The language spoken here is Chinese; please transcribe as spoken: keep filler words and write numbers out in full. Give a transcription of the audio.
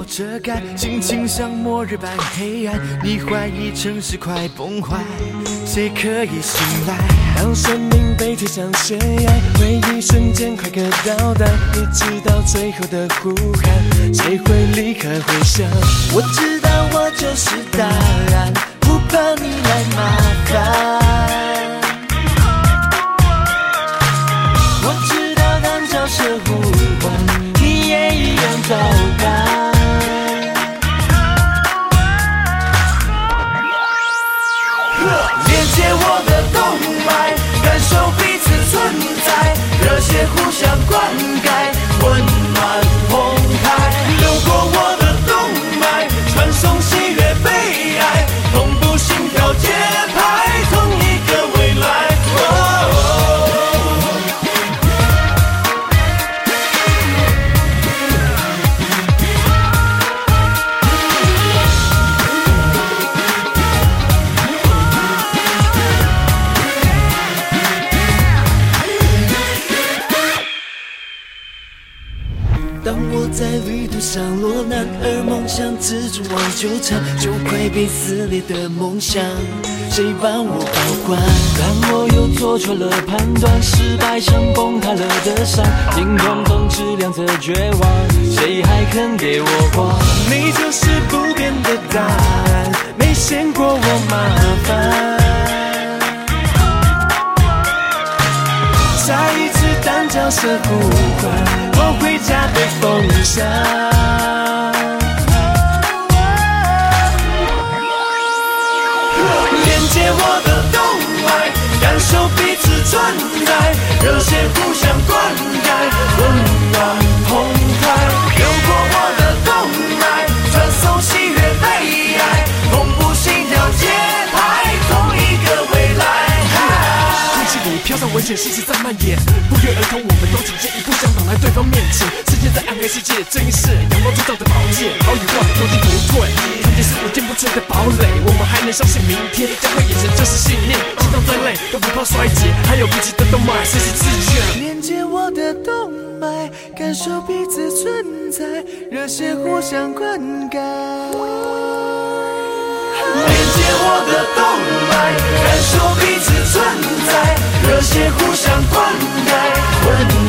我遮盖，心情像末日般黑暗。你怀疑城市快崩坏，谁可以醒来？ 当生命被推向悬崖，回忆瞬间快个导弹，你知道最后的呼喊，谁会立刻回响？ 我知道我就是答案，不怕你来麻烦。我知道当角色互换，你也一样糟糕。连接我的动脉，感受彼此存在，热血互相灌溉，温暖澎湃。流过我的动脉，传送喜悦悲哀，同步心跳节拍，同一个未来。当我在旅途上落难，而梦想只住往纠缠，就快被撕裂的梦想，谁帮我保管？ 当我又做错了判断，失败像崩塌了的山，心痛痛只两侧绝望，谁还肯给我光？ 你就是不变的答案，没嫌过我麻烦。下一次当角色互换，我会加倍奉上。连接我的动脉，感受彼此存在，热血互相灌溉，温暖澎湃。流过我的动脉，传送喜悦悲哀，同步心跳节拍，同一个未来。 空气里飘上危险，信息在蔓延，不约而同，我们都紧接一步向挡来对方面前。世界在暗黑世界，正义是阳光铸造的宝剑，好与坏有进不退，团结是无坚不摧的堡垒。我们还能相信明天，交换眼神就是信念，心脏再累都不怕衰竭，还有彼此的动脉，谁是自觉？ 连接我的动脉，感受彼此存在，热血互相灌溉。连接我的动脉，感受彼此存在，热血互相灌溉，温